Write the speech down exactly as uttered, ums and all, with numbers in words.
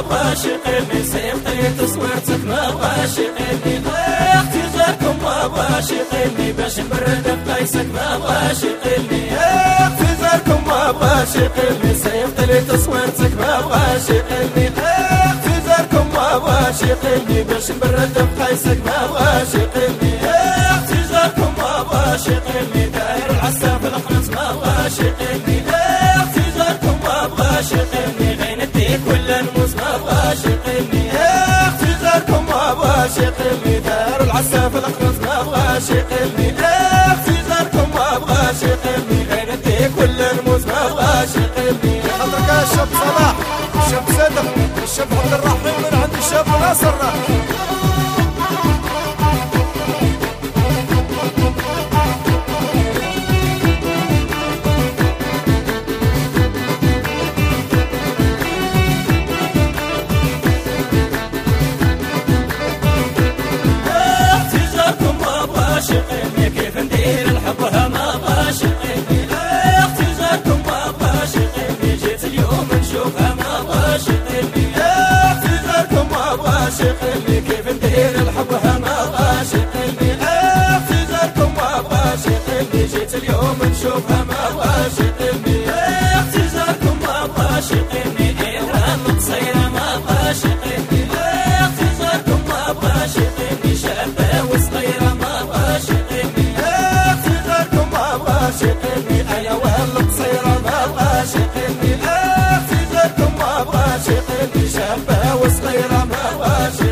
بغاش يقلني صيفطي تصويرتك ما بغاش يقلني اختزاركم ما بغاش يقلني باش نبرد بقيسك ما بغاش يقلني اختزاركم ما بغاش يقلني صيفطي تصويرتك ما بغاش يقلني اختزاركم ما بغاش يقلني باش نبرد بقيسك ما بغاش يقلني اختزاركم ما بغاش يقلني داير العسى في القنص ما بغاش يقلني اختزاركم ما بغاش يقلني غينديك ولا نموت ما بغاش يقلني اختزاركم ما بغاش يقلني داير العسى في القنص ما بغاش يقلني اختزاركم ما بغاش يقلني غينديك ولا نموت ما بغاش يقلني حضرك يا الشاب صلاح الشاب صدق الشاب عبد الرحيم من عند الشاب ناصر يقلني كيف ندير الحب ما بغاش يقلني اختزاركم ما بغاش يقلني جيت اليوم نشوفها ما بغاش يقلني اختزاركم ما بغاش يقلني كيف ندير الحب ما بغاش يقلني اختزاركم ما بغاش يقلني جيت اليوم نشوفها ما بغاش يقلني اختزاركم ما بغاش يقلني ايران قصيره ما بغاش يقلني اختزاركم ما بغاش يقلني شابه وصغيره ما بغاش يقلني اختزاركم ما بغاش يقلني انا ولا قصيره ما بغاش يقلني اختزاركم ما بغاش يقلني شابه وصغيره ما بغاش